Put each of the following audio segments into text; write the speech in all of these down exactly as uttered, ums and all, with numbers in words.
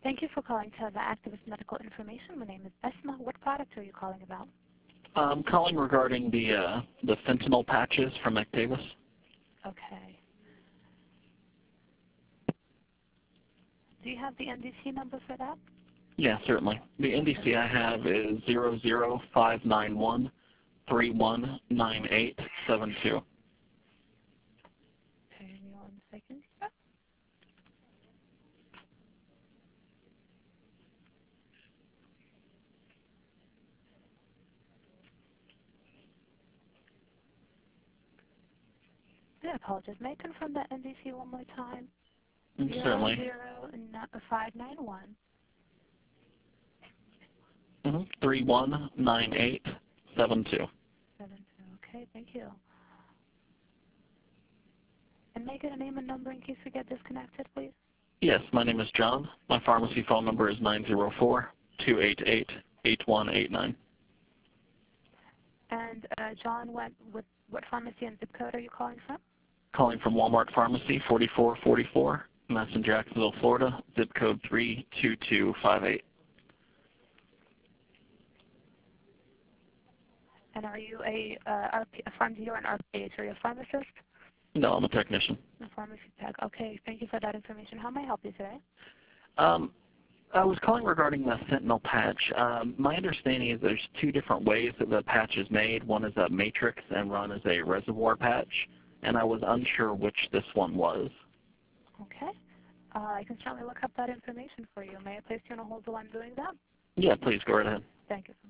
Thank you for calling Teva Activist Medical Information. My name is Esma. What product are you calling about? I'm calling regarding the uh, the fentanyl patches from Actavis. Okay. Do you have the N D C number for that? Yeah, certainly. The N D C I have is zero zero five nine one three one nine eight seven two. Okay, give me one second. I apologize. May I confirm that N D C one more time? Certainly. Zero zero five nine one. Mm-hmm. Three one nine eight seven two. Seven two. Okay, thank you. And may I get a name and number in case we get disconnected, please? Yes, my name is John. My pharmacy phone number is nine zero four two eight eight eight one eight nine. And uh, John, what, what what pharmacy and zip code are you calling from? Calling from Walmart Pharmacy, forty-four forty-four, and that's in Jacksonville, Florida, zip code three two two five eight. And are you a, uh, R P, a pharmacy or an R P H? Are you a pharmacist? No, I'm a technician. A pharmacy tech. Okay, thank you for that information. How may I help you today? Um, I was calling regarding the fentanyl patch. Um, my understanding is there's two different ways that the patch is made. One is a matrix and one is a reservoir patch, and I was unsure which this one was. Okay. Uh, I can certainly look up that information for you. May I place you on a hold while I'm doing that? Yeah, please go right ahead. Thank you so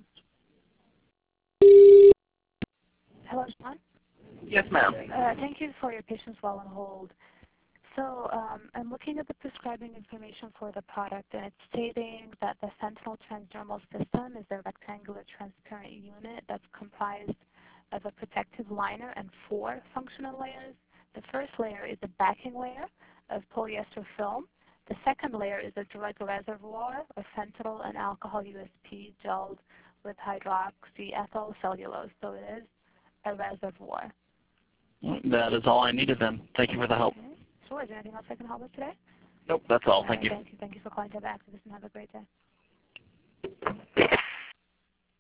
much. Hello, John? Yes, ma'am. Uh, thank you for your patience while on hold. So um, I'm looking at the prescribing information for the product, and it's stating that the fentanyl transdermal system is a rectangular transparent unit that's comprised of a protective liner and four functional layers. The first layer is a backing layer of polyester film. The second layer is a drug reservoir of fentanyl and alcohol U S P gelled with hydroxyethyl cellulose. So it is a reservoir. That is all I needed then. Thank you for the help. Okay. Sure. Is there anything else I can help with today? Nope, that's all. Uh, Thank you. Thank you. Thank you for calling Teva Activist, and have a great day.